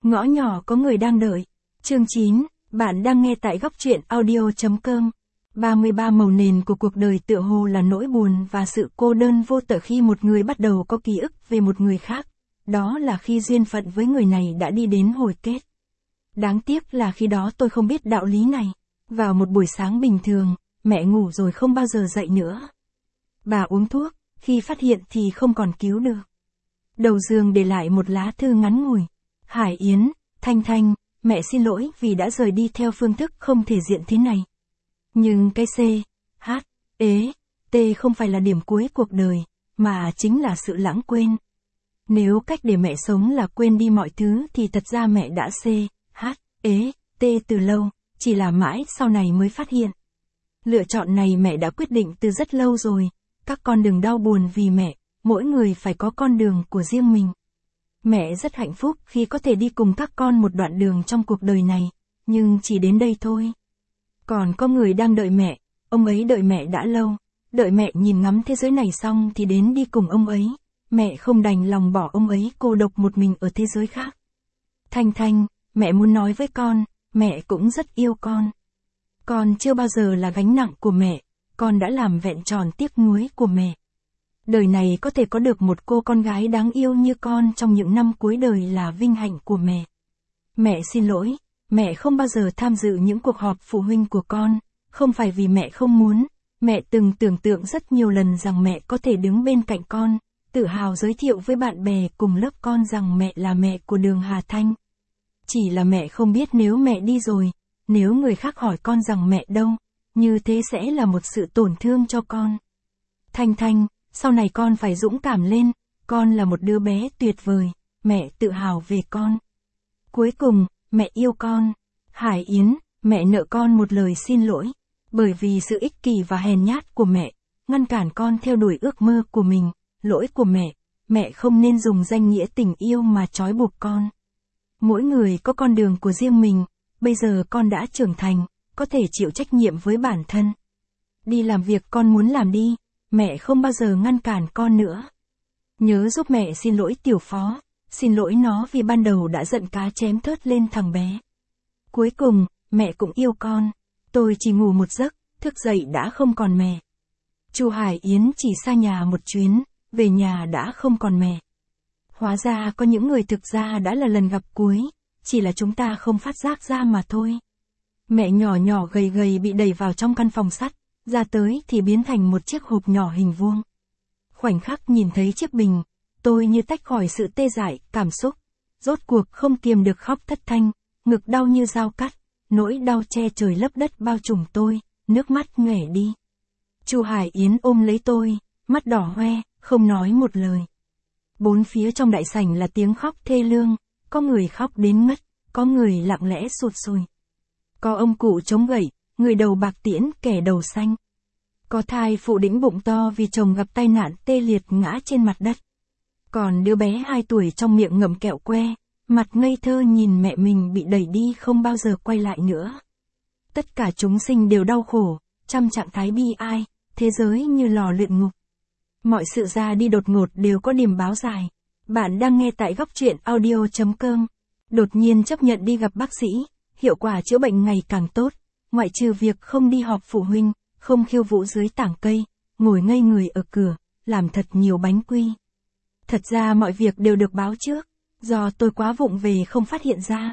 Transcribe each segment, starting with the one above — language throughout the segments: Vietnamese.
Ngõ nhỏ có người đang đợi. Chương 9, bạn đang nghe tại góc truyện audio.com. 33 màu nền của cuộc đời tựa hồ là nỗi buồn và sự cô đơn vô tận khi một người bắt đầu có ký ức về một người khác. Đó là khi duyên phận với người này đã đi đến hồi kết. Đáng tiếc là khi đó tôi không biết đạo lý này. Vào một buổi sáng bình thường, mẹ ngủ rồi không bao giờ dậy nữa. Bà uống thuốc, khi phát hiện thì không còn cứu được. Đầu giường để lại một lá thư ngắn ngủi. Hải Yến, Thanh Thanh, mẹ xin lỗi vì đã rời đi theo phương thức không thể diện thế này. Nhưng cái C, H, ế, T không phải là điểm cuối cuộc đời, mà chính là sự lãng quên. Nếu cách để mẹ sống là quên đi mọi thứ thì thật ra mẹ đã C, H, ế, T từ lâu, chỉ là mãi sau này mới phát hiện. Lựa chọn này mẹ đã quyết định từ rất lâu rồi, các con đừng đau buồn vì mẹ, mỗi người phải có con đường của riêng mình. Mẹ rất hạnh phúc khi có thể đi cùng các con một đoạn đường trong cuộc đời này, nhưng chỉ đến đây thôi. Còn có người đang đợi mẹ, ông ấy đợi mẹ đã lâu, đợi mẹ nhìn ngắm thế giới này xong thì đến đi cùng ông ấy, mẹ không đành lòng bỏ ông ấy cô độc một mình ở thế giới khác. Thanh Thanh, mẹ muốn nói với con, mẹ cũng rất yêu con. Con chưa bao giờ là gánh nặng của mẹ, con đã làm vẹn tròn tiếc nuối của mẹ. Đời này có thể có được một cô con gái đáng yêu như con trong những năm cuối đời là vinh hạnh của mẹ. Mẹ xin lỗi, mẹ không bao giờ tham dự những cuộc họp phụ huynh của con, không phải vì mẹ không muốn, mẹ từng tưởng tượng rất nhiều lần rằng mẹ có thể đứng bên cạnh con, tự hào giới thiệu với bạn bè cùng lớp con rằng mẹ là mẹ của Đường Hà Thanh. Chỉ là mẹ không biết nếu mẹ đi rồi, nếu người khác hỏi con rằng mẹ đâu, như thế sẽ là một sự tổn thương cho con. Thanh Thanh, sau này con phải dũng cảm lên, con là một đứa bé tuyệt vời, mẹ tự hào về con. Cuối cùng, mẹ yêu con. Hải Yến, mẹ nợ con một lời xin lỗi, bởi vì sự ích kỷ và hèn nhát của mẹ, ngăn cản con theo đuổi ước mơ của mình, lỗi của mẹ không nên dùng danh nghĩa tình yêu mà trói buộc con. Mỗi người có con đường của riêng mình, bây giờ con đã trưởng thành, có thể chịu trách nhiệm với bản thân. Đi làm việc con muốn làm đi, mẹ không bao giờ ngăn cản con nữa. Nhớ giúp mẹ xin lỗi Tiểu Phó, xin lỗi nó vì ban đầu đã giận cá chém thớt lên thằng bé. Cuối cùng, mẹ cũng yêu con, tôi chỉ ngủ một giấc, thức dậy đã không còn mẹ. Chu Hải Yến chỉ xa nhà một chuyến, về nhà đã không còn mẹ. Hóa ra có những người thực ra đã là lần gặp cuối, chỉ là chúng ta không phát giác ra mà thôi. Mẹ nhỏ nhỏ gầy gầy bị đẩy vào trong căn phòng sắt, ra tới thì biến thành một chiếc hộp nhỏ hình vuông. Khoảnh khắc nhìn thấy chiếc bình, tôi như tách khỏi sự tê dại, cảm xúc. Rốt cuộc không kiềm được khóc thất thanh, ngực đau như dao cắt, nỗi đau che trời lấp đất bao trùm tôi, nước mắt nhòe đi. Chu Hải Yến ôm lấy tôi, mắt đỏ hoe, không nói một lời. Bốn phía trong đại sảnh là tiếng khóc thê lương, có người khóc đến ngất, có người lặng lẽ sụt sùi. Có ông cụ chống gậy, người đầu bạc tiễn kẻ đầu xanh. Có thai phụ đĩnh bụng to vì chồng gặp tai nạn tê liệt ngã trên mặt đất. Còn đứa bé 2 tuổi trong miệng ngậm kẹo que, mặt ngây thơ nhìn mẹ mình bị đẩy đi không bao giờ quay lại nữa. Tất cả chúng sinh đều đau khổ, trong trạng thái bi ai, thế giới như lò luyện ngục. Mọi sự ra đi đột ngột đều có điểm báo dài. Bạn đang nghe tại góc truyện audio.com. Đột nhiên chấp nhận đi gặp bác sĩ, hiệu quả chữa bệnh ngày càng tốt, ngoại trừ việc không đi họp phụ huynh, không khiêu vũ dưới tảng cây, ngồi ngây người ở cửa, làm thật nhiều bánh quy. Thật ra mọi việc đều được báo trước, do tôi quá vụng về không phát hiện ra.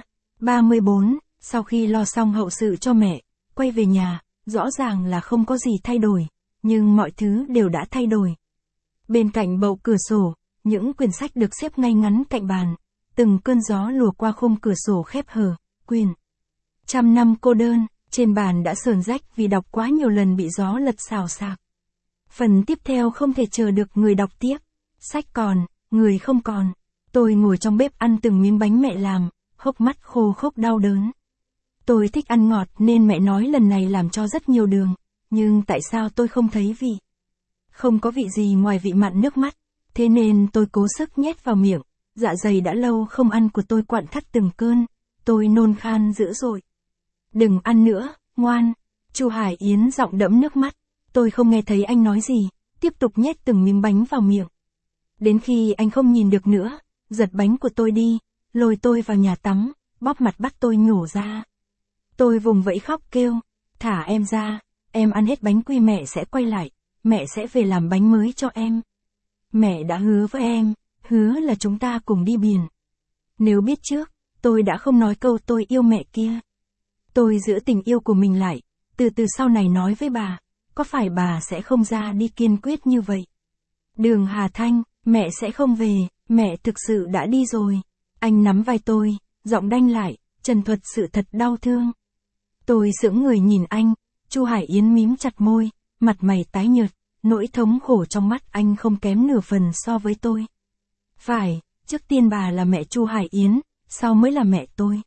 34, sau khi lo xong hậu sự cho mẹ, quay về nhà, rõ ràng là không có gì thay đổi, nhưng mọi thứ đều đã thay đổi. Bên cạnh bậu cửa sổ, những quyển sách được xếp ngay ngắn cạnh bàn, từng cơn gió lùa qua khung cửa sổ khép hờ, quyển 100 năm cô đơn, trên bàn đã sờn rách vì đọc quá nhiều lần bị gió lật xào xạc. Phần tiếp theo không thể chờ được người đọc tiếp. Sách còn, người không còn. Tôi ngồi trong bếp ăn từng miếng bánh mẹ làm, hốc mắt khô khốc đau đớn. Tôi thích ăn ngọt nên mẹ nói lần này làm cho rất nhiều đường, nhưng tại sao tôi không thấy vị? Không có vị gì ngoài vị mặn nước mắt, thế nên tôi cố sức nhét vào miệng, dạ dày đã lâu không ăn của tôi quặn thắt từng cơn, tôi nôn khan dữ dội. Đừng ăn nữa, ngoan. Chu Hải Yến giọng đẫm nước mắt, tôi không nghe thấy anh nói gì, tiếp tục nhét từng miếng bánh vào miệng. Đến khi anh không nhìn được nữa, giật bánh của tôi đi, lôi tôi vào nhà tắm, bóp mặt bắt tôi nhổ ra. Tôi vùng vẫy khóc kêu, thả em ra, em ăn hết bánh quy mẹ sẽ quay lại, mẹ sẽ về làm bánh mới cho em. Mẹ đã hứa với em, hứa là chúng ta cùng đi biển. Nếu biết trước, tôi đã không nói câu tôi yêu mẹ kia. Tôi giữ tình yêu của mình lại, từ từ sau này nói với bà, có phải bà sẽ không ra đi kiên quyết như vậy? Đường Hà Thanh, mẹ sẽ không về, mẹ thực sự đã đi rồi. Anh nắm vai tôi, giọng đanh lại, trần thuật sự thật đau thương. Tôi sững người nhìn anh, Chu Hải Yến mím chặt môi, mặt mày tái nhợt, nỗi thống khổ trong mắt anh không kém nửa phần so với tôi. Phải, trước tiên bà là mẹ Chu Hải Yến, sau mới là mẹ tôi.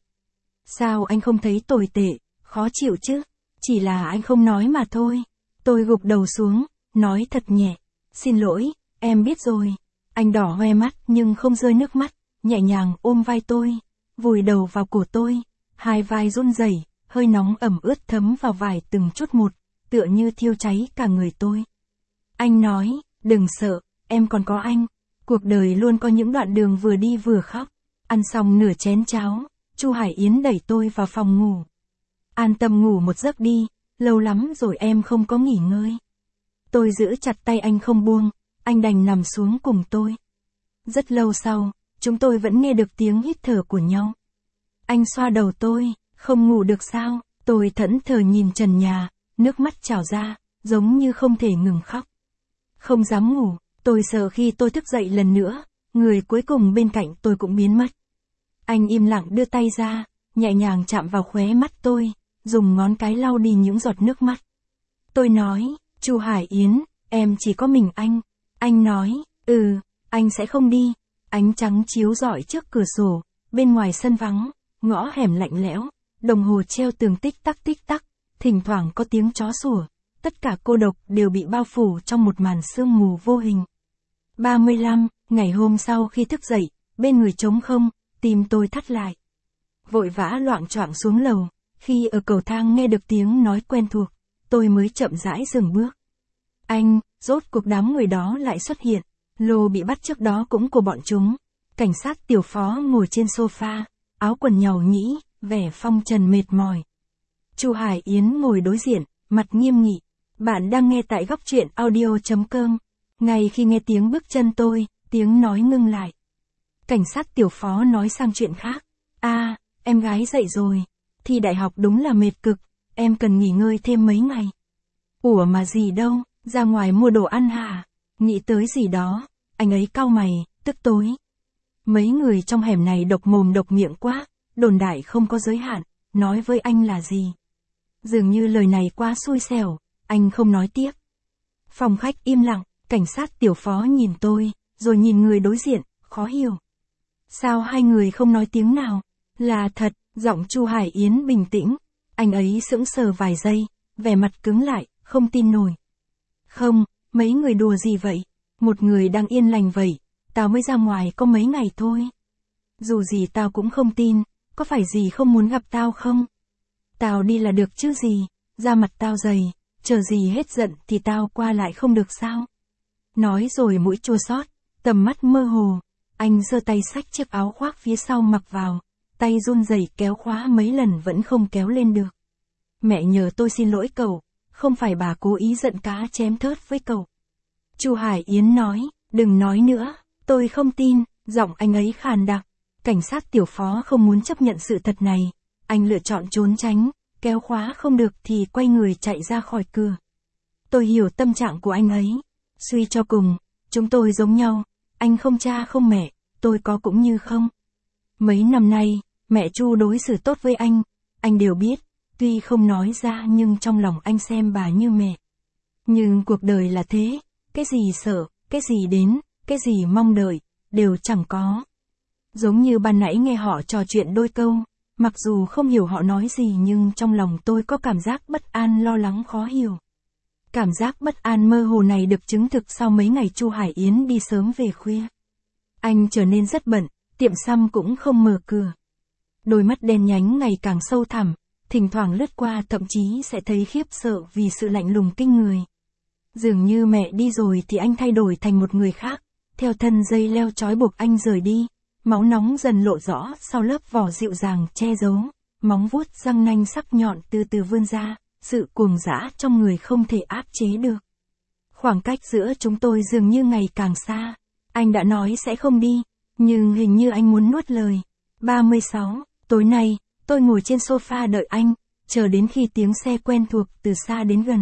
Sao anh không thấy tồi tệ, khó chịu chứ? Chỉ là anh không nói mà thôi. Tôi gục đầu xuống, nói thật nhẹ. Xin lỗi, em biết rồi. Anh đỏ hoe mắt nhưng không rơi nước mắt, nhẹ nhàng ôm vai tôi, vùi đầu vào cổ tôi. Hai vai run rẩy, hơi nóng ẩm ướt thấm vào vải từng chút một, tựa như thiêu cháy cả người tôi. Anh nói, đừng sợ, em còn có anh. Cuộc đời luôn có những đoạn đường vừa đi vừa khóc. Ăn xong nửa chén cháo, Chu Hải Yến đẩy tôi vào phòng ngủ. An tâm ngủ một giấc đi, lâu lắm rồi em không có nghỉ ngơi. Tôi giữ chặt tay anh không buông, anh đành nằm xuống cùng tôi. Rất lâu sau, chúng tôi vẫn nghe được tiếng hít thở của nhau. Anh xoa đầu tôi, không ngủ được sao? Tôi thẫn thờ nhìn trần nhà, nước mắt trào ra, giống như không thể ngừng khóc. Không dám ngủ, tôi sợ khi tôi thức dậy lần nữa, người cuối cùng bên cạnh tôi cũng biến mất. Anh im lặng đưa tay ra, nhẹ nhàng chạm vào khóe mắt tôi, dùng ngón cái lau đi những giọt nước mắt. Tôi nói, Chu Hải Yến, em chỉ có mình anh. Anh nói, anh sẽ không đi. Ánh trắng chiếu rọi trước cửa sổ, bên ngoài sân vắng, ngõ hẻm lạnh lẽo, đồng hồ treo tường tích tắc, thỉnh thoảng có tiếng chó sủa, tất cả cô độc đều bị bao phủ trong một màn sương mù vô hình. 35, ngày hôm sau khi thức dậy, bên người trống không, tim tôi thắt lại. Vội vã loạng choạng xuống lầu, khi ở cầu thang nghe được tiếng nói quen thuộc, tôi mới chậm rãi dừng bước. Anh, rốt cuộc đám người đó lại xuất hiện, lô bị bắt trước đó cũng của bọn chúng. Cảnh sát tiểu phó ngồi trên sofa, áo quần nhàu nhĩ, vẻ phong trần mệt mỏi. Chu Hải Yến ngồi đối diện, mặt nghiêm nghị. Bạn đang nghe tại góc truyện audio.com. Ngay khi nghe tiếng bước chân tôi, tiếng nói ngưng lại. Cảnh sát tiểu phó nói sang chuyện khác. Em gái dậy rồi. Thi đại học đúng là mệt cực, em cần nghỉ ngơi thêm mấy ngày. Ủa mà gì đâu, ra ngoài mua đồ ăn hả? Nghĩ tới gì đó, anh ấy cau mày, tức tối. Mấy người trong hẻm này độc mồm độc miệng quá, đồn đại không có giới hạn, nói với anh là gì? Dường như lời này quá xui xẻo, anh không nói tiếp. Phòng khách im lặng, cảnh sát tiểu phó nhìn tôi, rồi nhìn người đối diện, khó hiểu. Sao hai người không nói tiếng nào? Là thật, giọng Chu Hải Yến bình tĩnh. Anh ấy sững sờ vài giây, vẻ mặt cứng lại, không tin nổi. Không, mấy người đùa gì vậy? Một người đang yên lành vậy, tao mới ra ngoài có mấy ngày thôi. Dù gì tao cũng không tin, có phải gì không muốn gặp tao không? Tao đi là được chứ gì, da mặt tao dày, chờ gì hết giận thì tao qua lại không được sao? Nói rồi mũi chua xót, tầm mắt mơ hồ, anh giơ tay xách chiếc áo khoác phía sau mặc vào, tay run rẩy kéo khóa mấy lần vẫn không kéo lên được. Mẹ nhờ tôi xin lỗi cậu, không phải bà cố ý giận cá chém thớt với cậu. Chu Hải Yến nói, đừng nói nữa, tôi không tin, giọng anh ấy khàn đặc. Cảnh sát tiểu phó không muốn chấp nhận sự thật này, anh lựa chọn trốn tránh, kéo khóa không được thì quay người chạy ra khỏi cửa. Tôi hiểu tâm trạng của anh ấy, suy cho cùng, chúng tôi giống nhau, anh không cha không mẹ, tôi có cũng như không. Mấy năm nay, mẹ Chu đối xử tốt với anh đều biết, tuy không nói ra nhưng trong lòng anh xem bà như mẹ. Nhưng cuộc đời là thế, cái gì sợ, cái gì đến, cái gì mong đợi, đều chẳng có. Giống như ban nãy nghe họ trò chuyện đôi câu, mặc dù không hiểu họ nói gì nhưng trong lòng tôi có cảm giác bất an lo lắng khó hiểu. Cảm giác bất an mơ hồ này được chứng thực sau mấy ngày Chu Hải Yến đi sớm về khuya. Anh trở nên rất bận, tiệm xăm cũng không mở cửa. Đôi mắt đen nhánh ngày càng sâu thẳm, thỉnh thoảng lướt qua thậm chí sẽ thấy khiếp sợ vì sự lạnh lùng kinh người. Dường như mẹ đi rồi thì anh thay đổi thành một người khác, theo thân dây leo trói buộc anh rời đi, máu nóng dần lộ rõ sau lớp vỏ dịu dàng che giấu, móng vuốt răng nanh sắc nhọn từ từ vươn ra, sự cuồng dã trong người không thể áp chế được. Khoảng cách giữa chúng tôi dường như ngày càng xa. Anh đã nói sẽ không đi, nhưng hình như anh muốn nuốt lời. 36, tối nay, tôi ngồi trên sofa đợi anh, chờ đến khi tiếng xe quen thuộc từ xa đến gần.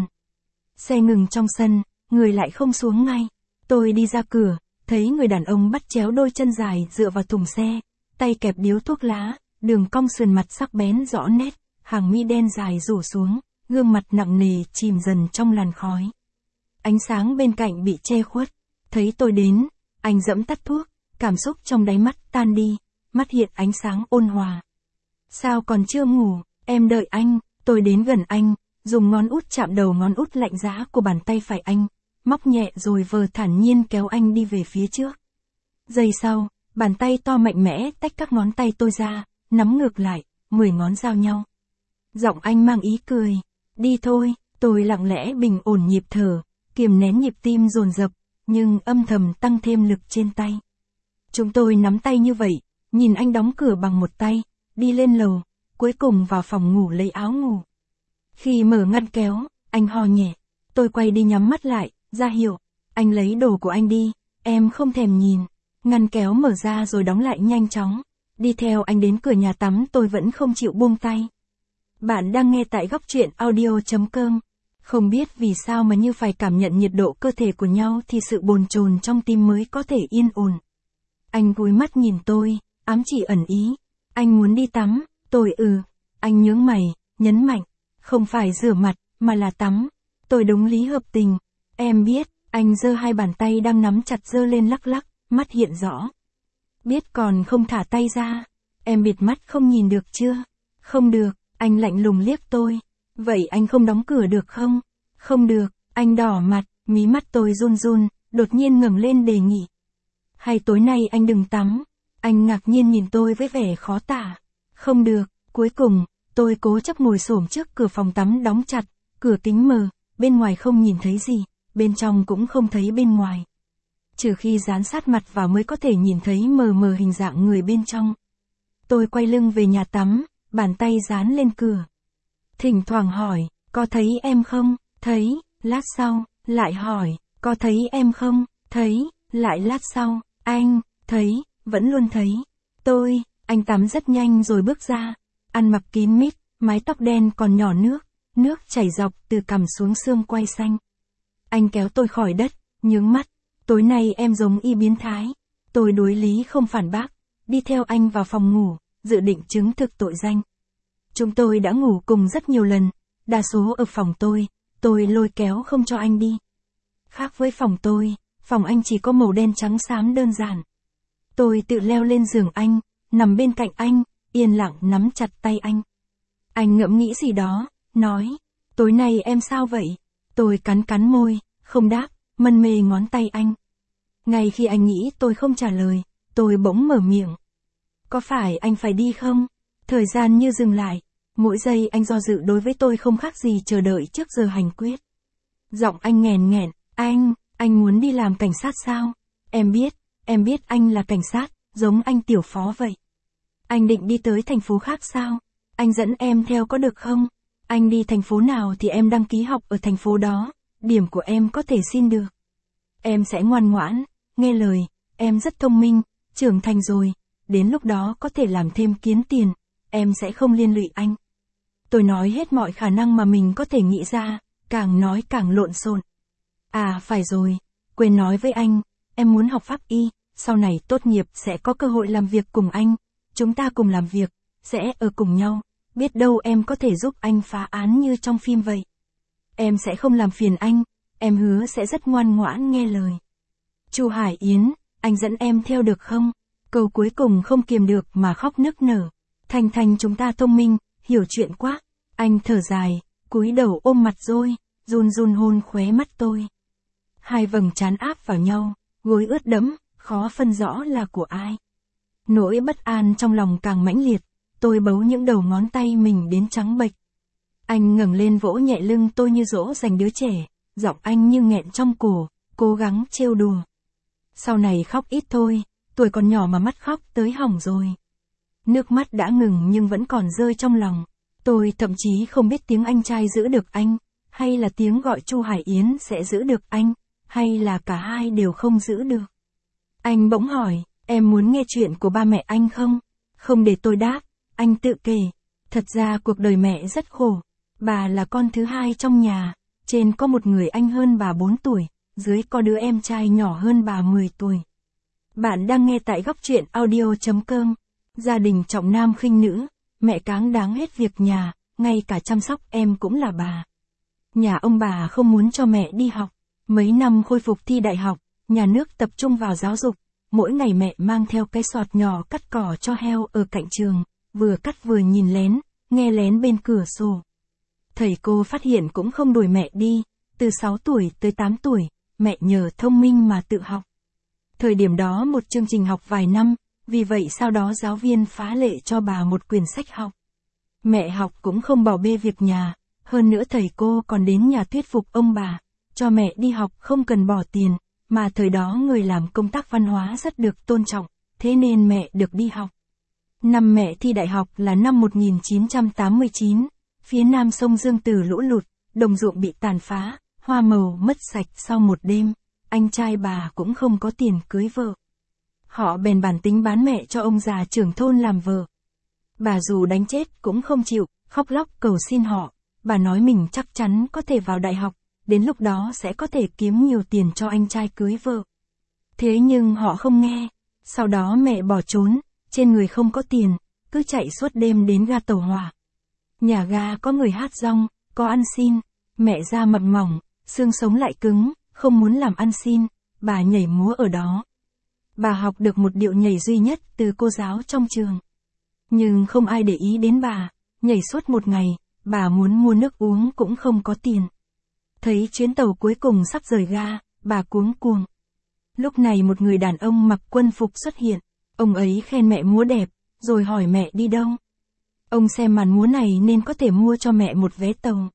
Xe ngừng trong sân, người lại không xuống ngay. Tôi đi ra cửa, thấy người đàn ông bắt chéo đôi chân dài dựa vào thùng xe, tay kẹp điếu thuốc lá, đường cong sườn mặt sắc bén rõ nét, hàng mi đen dài rủ xuống, gương mặt nặng nề chìm dần trong làn khói. Ánh sáng bên cạnh bị che khuất, thấy tôi đến, anh giẫm tắt thuốc, cảm xúc trong đáy mắt tan đi, mắt hiện ánh sáng ôn hòa. Sao còn chưa ngủ, em đợi anh, tôi đến gần anh, dùng ngón út chạm đầu ngón út lạnh giá của bàn tay phải anh, móc nhẹ rồi vờ thản nhiên kéo anh đi về phía trước. Giây sau, bàn tay to mạnh mẽ tách các ngón tay tôi ra, nắm ngược lại, 10 ngón giao nhau. Giọng anh mang ý cười, đi thôi, tôi lặng lẽ bình ổn nhịp thở, kiềm nén nhịp tim dồn dập, nhưng âm thầm tăng thêm lực trên tay. Chúng tôi nắm tay như vậy, nhìn anh đóng cửa bằng một tay, đi lên lầu, cuối cùng vào phòng ngủ lấy áo ngủ. Khi mở ngăn kéo, anh ho nhẹ, tôi quay đi nhắm mắt lại, ra hiệu, anh lấy đồ của anh đi, em không thèm nhìn. Ngăn kéo mở ra rồi đóng lại nhanh chóng, đi theo anh đến cửa nhà tắm tôi vẫn không chịu buông tay. Bạn đang nghe tại góc truyện audio.com. Không biết vì sao mà như phải cảm nhận nhiệt độ cơ thể của nhau thì sự bồn chồn trong tim mới có thể yên ổn. Anh cúi mắt nhìn tôi, ám chỉ ẩn ý. Anh muốn đi tắm, tôi Anh nhướng mày, nhấn mạnh, không phải rửa mặt, mà là tắm. Tôi đồng lý hợp tình. Em biết, anh giơ hai bàn tay đang nắm chặt giơ lên lắc lắc, mắt hiện rõ. Biết còn không thả tay ra. Em bịt mắt không nhìn được chưa? Không được, anh lạnh lùng liếc tôi. Vậy anh không đóng cửa được không? Không được, anh đỏ mặt, mí mắt tôi run run, đột nhiên ngẩng lên đề nghị. Hay tối nay anh đừng tắm. Anh ngạc nhiên nhìn tôi với vẻ khó tả. Không được, cuối cùng, tôi cố chấp ngồi xổm trước cửa phòng tắm đóng chặt, cửa kính mờ, bên ngoài không nhìn thấy gì, bên trong cũng không thấy bên ngoài. Trừ khi dán sát mặt vào mới có thể nhìn thấy mờ mờ hình dạng người bên trong. Tôi quay lưng về nhà tắm, bàn tay dán lên cửa. Thỉnh thoảng hỏi, có thấy em không? Thấy, lát sau, lại hỏi, có thấy em không? Thấy, lại lát sau, anh, thấy, vẫn luôn thấy. Anh tắm rất nhanh rồi bước ra, ăn mặc kín mít, mái tóc đen còn nhỏ nước chảy dọc từ cằm xuống xương quai xanh. Anh kéo tôi khỏi đất, nhướng mắt, tối nay em giống y biến thái. Tôi đối lý không phản bác, đi theo anh vào phòng ngủ, dự định chứng thực tội danh. Chúng tôi đã ngủ cùng rất nhiều lần, đa số ở phòng tôi lôi kéo không cho anh đi. Khác với phòng phòng anh chỉ có màu đen trắng xám đơn giản. Tôi tự leo lên giường anh, nằm bên cạnh anh, yên lặng nắm chặt tay anh. Anh ngẫm nghĩ gì đó, nói, tối nay em sao vậy? Tôi cắn môi, không đáp, mân mê ngón tay anh. Ngay khi anh nghĩ tôi không trả lời, tôi bỗng mở miệng. Có phải anh phải đi không? Thời gian như dừng lại, mỗi giây anh do dự đối với tôi không khác gì chờ đợi trước giờ hành quyết. Giọng anh nghẹn, anh muốn đi làm cảnh sát sao? Em biết anh là cảnh sát, giống anh tiểu phó vậy. Anh định đi tới thành phố khác sao? Anh dẫn em theo có được không? Anh đi thành phố nào thì em đăng ký học ở thành phố đó, điểm của em có thể xin được. Em sẽ ngoan ngoãn, nghe lời, em rất thông minh, trưởng thành rồi, đến lúc đó có thể làm thêm kiếm tiền, em sẽ không liên lụy anh. Tôi nói hết mọi khả năng mà mình có thể nghĩ ra, càng nói càng lộn xộn. À phải rồi, quên nói với anh, em muốn học pháp y, sau này tốt nghiệp sẽ có cơ hội làm việc cùng anh, chúng ta cùng làm việc, sẽ ở cùng nhau, biết đâu em có thể giúp anh phá án như trong phim vậy. Em sẽ không làm phiền anh, em hứa sẽ rất ngoan ngoãn nghe lời. Chu Hải Yến, anh dẫn em theo được không? Câu cuối cùng không kiềm được mà khóc nức nở. Thành chúng ta thông minh, hiểu chuyện quá. Anh thở dài, cúi đầu ôm mặt rồi, run hôn khóe mắt tôi. Hai vầng trán áp vào nhau, gối ướt đẫm, khó phân rõ là của ai. Nỗi bất an trong lòng càng mãnh liệt, tôi bấu những đầu ngón tay mình đến trắng bệch. Anh ngẩng lên vỗ nhẹ lưng tôi như dỗ dành đứa trẻ, giọng anh như nghẹn trong cổ, cố gắng trêu đùa. Sau này khóc ít thôi, tuổi còn nhỏ mà mắt khóc tới hỏng rồi. Nước mắt đã ngừng nhưng vẫn còn rơi trong lòng. Tôi thậm chí không biết tiếng anh trai giữ được anh, hay là tiếng gọi Chu Hải Yến sẽ giữ được anh, hay là cả hai đều không giữ được. Anh bỗng hỏi, em muốn nghe chuyện của ba mẹ anh không? Không để tôi đáp, anh tự kể. Thật ra cuộc đời mẹ rất khổ. Bà là con thứ hai trong nhà, trên có một người anh hơn bà 4 tuổi, dưới có đứa em trai nhỏ hơn bà 10 tuổi. Bạn đang nghe tại góc truyện audio.com. Gia đình trọng nam khinh nữ, mẹ cáng đáng hết việc nhà, ngay cả chăm sóc em cũng là bà. Nhà ông bà không muốn cho mẹ đi học. Mấy năm khôi phục thi đại học, nhà nước tập trung vào giáo dục. Mỗi ngày mẹ mang theo cái xoọt nhỏ cắt cỏ cho heo ở cạnh trường, vừa cắt vừa nhìn lén, nghe lén bên cửa sổ. Thầy cô phát hiện cũng không đuổi mẹ đi, từ 6 tuổi tới 8 tuổi, mẹ nhờ thông minh mà tự học. Thời điểm đó một chương trình học vài năm, vì vậy sau đó giáo viên phá lệ cho bà một quyển sách học. Mẹ học cũng không bỏ bê việc nhà, hơn nữa thầy cô còn đến nhà thuyết phục ông bà, cho mẹ đi học không cần bỏ tiền, mà thời đó người làm công tác văn hóa rất được tôn trọng, thế nên mẹ được đi học. Năm mẹ thi đại học là năm 1989, phía nam sông Dương Tử lũ lụt, đồng ruộng bị tàn phá, hoa màu mất sạch sau một đêm, anh trai bà cũng không có tiền cưới vợ. Họ bèn bản tính bán mẹ cho ông già trưởng thôn làm vợ. Bà dù đánh chết cũng không chịu, khóc lóc cầu xin họ, bà nói mình chắc chắn có thể vào đại học, đến lúc đó sẽ có thể kiếm nhiều tiền cho anh trai cưới vợ. Thế nhưng họ không nghe, sau đó mẹ bỏ trốn, trên người không có tiền, cứ chạy suốt đêm đến ga tàu hỏa. Nhà ga có người hát rong, có ăn xin, mẹ da mập mỏng, xương sống lại cứng, không muốn làm ăn xin, bà nhảy múa ở đó. Bà học được một điệu nhảy duy nhất từ cô giáo trong trường. Nhưng không ai để ý đến bà, nhảy suốt một ngày, bà muốn mua nước uống cũng không có tiền. Thấy chuyến tàu cuối cùng sắp rời ga, bà cuống cuồng. Lúc này một người đàn ông mặc quân phục xuất hiện, ông ấy khen mẹ múa đẹp, rồi hỏi mẹ đi đâu. Ông xem màn múa này nên có thể mua cho mẹ một vé tàu.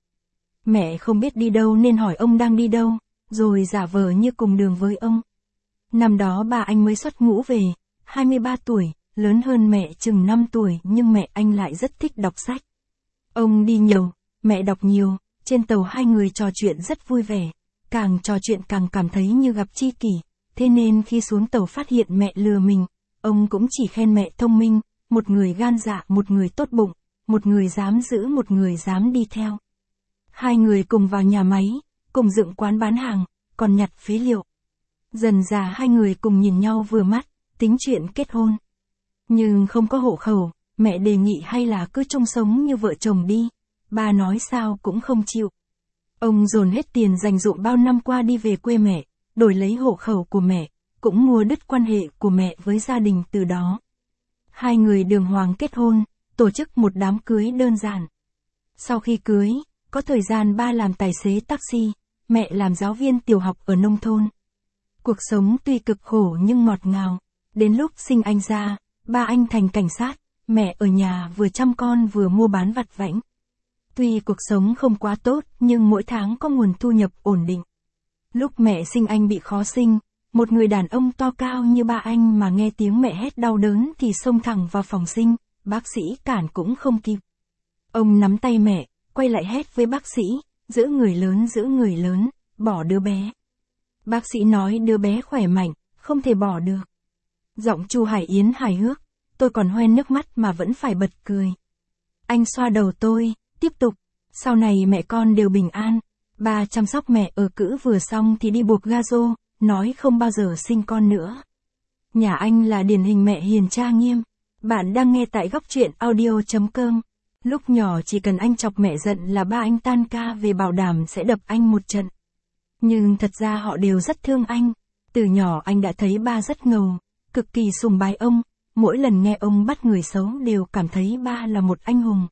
Mẹ không biết đi đâu nên hỏi ông đang đi đâu, rồi giả vờ như cùng đường với ông. Năm đó ba anh mới xuất ngũ về, 23 tuổi, lớn hơn mẹ chừng 5 tuổi nhưng mẹ anh lại rất thích đọc sách. Ông đi nhiều, mẹ đọc nhiều, trên tàu hai người trò chuyện rất vui vẻ, càng trò chuyện càng cảm thấy như gặp tri kỷ, thế nên khi xuống tàu phát hiện mẹ lừa mình, ông cũng chỉ khen mẹ thông minh, một người gan dạ một người tốt bụng, một người dám giữ một người dám đi theo. Hai người cùng vào nhà máy, cùng dựng quán bán hàng, còn nhặt phế liệu. Dần dà hai người cùng nhìn nhau vừa mắt, tính chuyện kết hôn. Nhưng không có hộ khẩu, mẹ đề nghị hay là cứ chung sống như vợ chồng đi, ba nói sao cũng không chịu. Ông dồn hết tiền dành dụm bao năm qua đi về quê mẹ, đổi lấy hộ khẩu của mẹ, cũng mua đứt quan hệ của mẹ với gia đình từ đó. Hai người đường hoàng kết hôn, tổ chức một đám cưới đơn giản. Sau khi cưới, có thời gian ba làm tài xế taxi, mẹ làm giáo viên tiểu học ở nông thôn. Cuộc sống tuy cực khổ nhưng ngọt ngào. Đến lúc sinh anh ra, ba anh thành cảnh sát, mẹ ở nhà vừa chăm con vừa mua bán vặt vãnh. Tuy cuộc sống không quá tốt nhưng mỗi tháng có nguồn thu nhập ổn định. Lúc mẹ sinh anh bị khó sinh, một người đàn ông to cao như ba anh mà nghe tiếng mẹ hét đau đớn thì xông thẳng vào phòng sinh, bác sĩ cản cũng không kịp. Ông nắm tay mẹ, quay lại hét với bác sĩ, giữ người lớn, bỏ đứa bé. Bác sĩ nói đứa bé khỏe mạnh, không thể bỏ được. Giọng Chu Hải Yến hài hước, tôi còn hoen nước mắt mà vẫn phải bật cười. Anh xoa đầu tôi, tiếp tục, sau này mẹ con đều bình an. Ba chăm sóc mẹ ở cữ vừa xong thì đi buộc ga rô, nói không bao giờ sinh con nữa. Nhà anh là điển hình mẹ hiền cha nghiêm. Bạn đang nghe tại góc truyện audio.com. Lúc nhỏ chỉ cần anh chọc mẹ giận là ba anh tan ca về bảo đảm sẽ đập anh một trận. Nhưng thật ra họ đều rất thương anh. Từ nhỏ anh đã thấy ba rất ngầu, cực kỳ sùng bái ông. Mỗi lần nghe ông bắt người xấu đều cảm thấy ba là một anh hùng.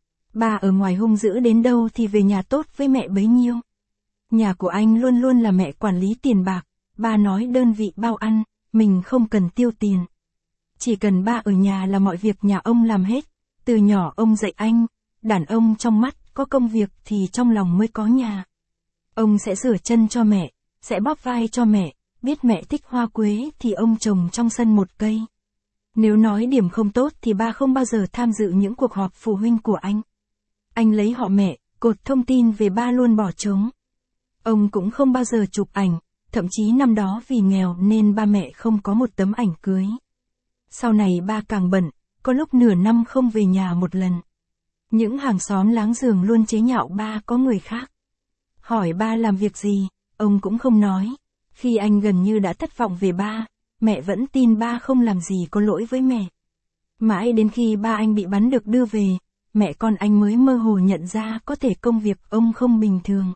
Ba ở ngoài hung dữ đến đâu thì về nhà tốt với mẹ bấy nhiêu. Nhà của anh luôn luôn là mẹ quản lý tiền bạc. Ba nói đơn vị bao ăn, mình không cần tiêu tiền. Chỉ cần ba ở nhà là mọi việc nhà ông làm hết. Từ nhỏ ông dạy anh, đàn ông trong mắt có công việc thì trong lòng mới có nhà. Ông sẽ rửa chân cho mẹ, sẽ bóp vai cho mẹ, biết mẹ thích hoa quế thì ông trồng trong sân một cây. Nếu nói điểm không tốt thì ba không bao giờ tham dự những cuộc họp phụ huynh của anh. Anh lấy họ mẹ, cột thông tin về ba luôn bỏ trống. Ông cũng không bao giờ chụp ảnh, thậm chí năm đó vì nghèo nên ba mẹ không có một tấm ảnh cưới. Sau này ba càng bận, có lúc nửa năm không về nhà một lần. Những hàng xóm láng giềng luôn chế nhạo ba có người khác. Hỏi ba làm việc gì, ông cũng không nói. Khi anh gần như đã thất vọng về ba, mẹ vẫn tin ba không làm gì có lỗi với mẹ. Mãi đến khi ba anh bị bắn được đưa về, mẹ con anh mới mơ hồ nhận ra có thể công việc ông không bình thường.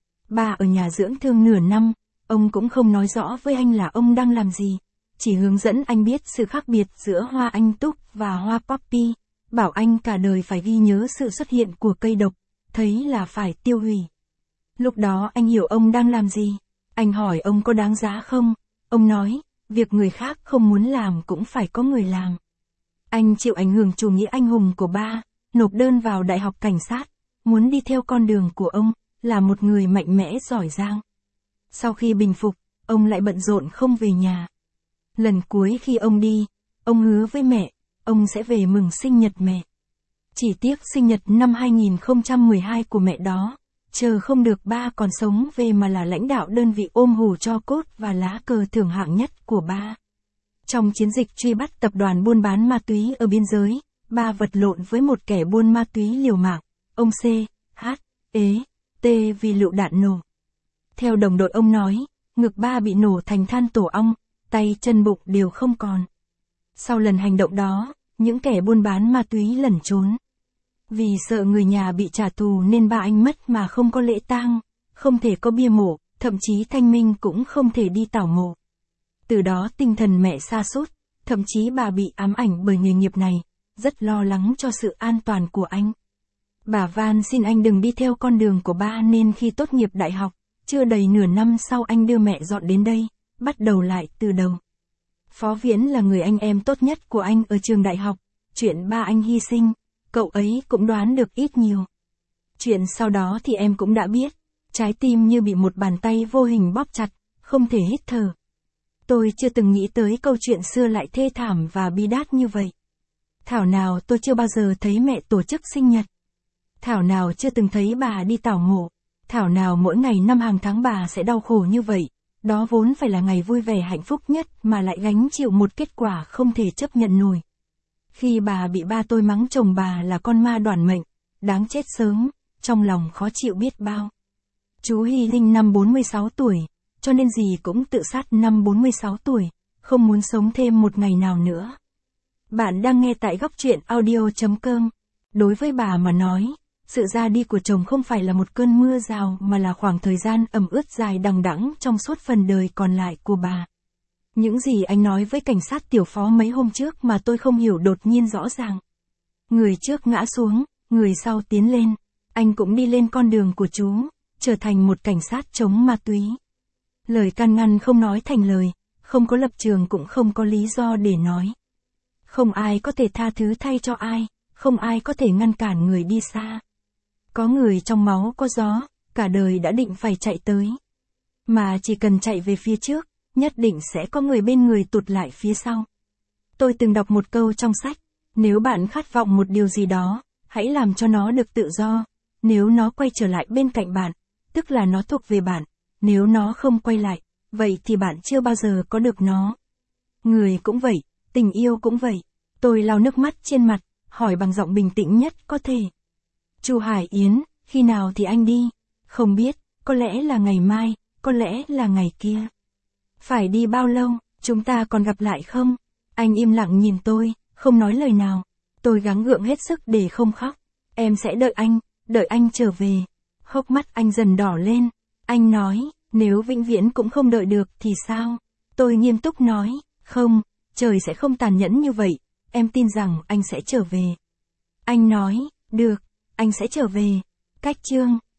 Ba ở nhà dưỡng thương nửa năm, ông cũng không nói rõ với anh là ông đang làm gì, chỉ hướng dẫn anh biết sự khác biệt giữa hoa anh túc và hoa poppy, bảo anh cả đời phải ghi nhớ sự xuất hiện của cây độc, thấy là phải tiêu hủy. Lúc đó anh hiểu ông đang làm gì. Anh hỏi ông có đáng giá không? Ông nói, việc người khác không muốn làm cũng phải có người làm. Anh chịu ảnh hưởng chủ nghĩa anh hùng của ba, nộp đơn vào Đại học Cảnh sát, muốn đi theo con đường của ông, là một người mạnh mẽ giỏi giang. Sau khi bình phục, ông lại bận rộn không về nhà. Lần cuối khi ông đi, ông hứa với mẹ, ông sẽ về mừng sinh nhật mẹ. Chỉ tiếc sinh nhật năm 2012 của mẹ đó, chờ không được ba còn sống về mà là lãnh đạo đơn vị ôm hù tro cốt và lá cờ thưởng hạng nhất của ba. Trong chiến dịch truy bắt tập đoàn buôn bán ma túy ở biên giới, ba vật lộn với một kẻ buôn ma túy liều mạng, ông C, H, E, T vì lựu đạn nổ. Theo đồng đội ông nói, ngực ba bị nổ thành than tổ ong, tay chân bụng đều không còn. Sau lần hành động đó, những kẻ buôn bán ma túy lẩn trốn. Vì sợ người nhà bị trả thù nên ba anh mất mà không có lễ tang, không thể có bia mộ, thậm chí thanh minh cũng không thể đi tảo mộ. Từ đó tinh thần mẹ sa sút, thậm chí bà bị ám ảnh bởi nghề nghiệp này, rất lo lắng cho sự an toàn của anh. Bà van xin anh đừng đi theo con đường của ba nên khi tốt nghiệp đại học, chưa đầy nửa năm sau anh đưa mẹ dọn đến đây, bắt đầu lại từ đầu. Phó Viễn là người anh em tốt nhất của anh ở trường đại học, chuyện ba anh hy sinh, cậu ấy cũng đoán được ít nhiều. Chuyện sau đó thì em cũng đã biết, trái tim như bị một bàn tay vô hình bóp chặt, không thể hít thở. Tôi chưa từng nghĩ tới câu chuyện xưa lại thê thảm và bi đát như vậy. Thảo nào tôi chưa bao giờ thấy mẹ tổ chức sinh nhật. Thảo nào chưa từng thấy bà đi tảo mộ. Thảo nào mỗi ngày năm hàng tháng bà sẽ đau khổ như vậy. Đó vốn phải là ngày vui vẻ hạnh phúc nhất mà lại gánh chịu một kết quả không thể chấp nhận nổi. Khi bà bị ba tôi mắng chồng bà là con ma đoản mệnh, đáng chết sớm, trong lòng khó chịu biết bao. Chú hy sinh năm 46 tuổi, cho nên gì cũng tự sát năm 46 tuổi, không muốn sống thêm một ngày nào nữa. Bạn đang nghe tại góc truyện audio.com. Đối với bà mà nói, sự ra đi của chồng không phải là một cơn mưa rào mà là khoảng thời gian ẩm ướt dài đằng đẵng trong suốt phần đời còn lại của bà. Những gì anh nói với cảnh sát tiểu phó mấy hôm trước mà tôi không hiểu đột nhiên rõ ràng. Người trước ngã xuống, người sau tiến lên. Anh cũng đi lên con đường của chú, trở thành một cảnh sát chống ma túy. Lời can ngăn không nói thành lời, không có lập trường cũng không có lý do để nói. Không ai có thể tha thứ thay cho ai, không ai có thể ngăn cản người đi xa. Có người trong máu có gió, cả đời đã định phải chạy tới. Mà chỉ cần chạy về phía trước, nhất định sẽ có người bên người tụt lại phía sau. Tôi từng đọc một câu trong sách, nếu bạn khát vọng một điều gì đó, hãy làm cho nó được tự do. Nếu nó quay trở lại bên cạnh bạn, tức là nó thuộc về bạn. Nếu nó không quay lại, vậy thì bạn chưa bao giờ có được nó. Người cũng vậy, tình yêu cũng vậy. Tôi lau nước mắt trên mặt, hỏi bằng giọng bình tĩnh nhất có thể. Chu Hải Yến, khi nào thì anh đi? Không biết, có lẽ là ngày mai, có lẽ là ngày kia. Phải đi bao lâu, chúng ta còn gặp lại không? Anh im lặng nhìn tôi, không nói lời nào. Tôi gắng gượng hết sức để không khóc. Em sẽ đợi anh trở về. Hốc mắt anh dần đỏ lên. Anh nói, nếu vĩnh viễn cũng không đợi được thì sao? Tôi nghiêm túc nói, không, trời sẽ không tàn nhẫn như vậy. Em tin rằng anh sẽ trở về. Anh nói, được, anh sẽ trở về. Cách chương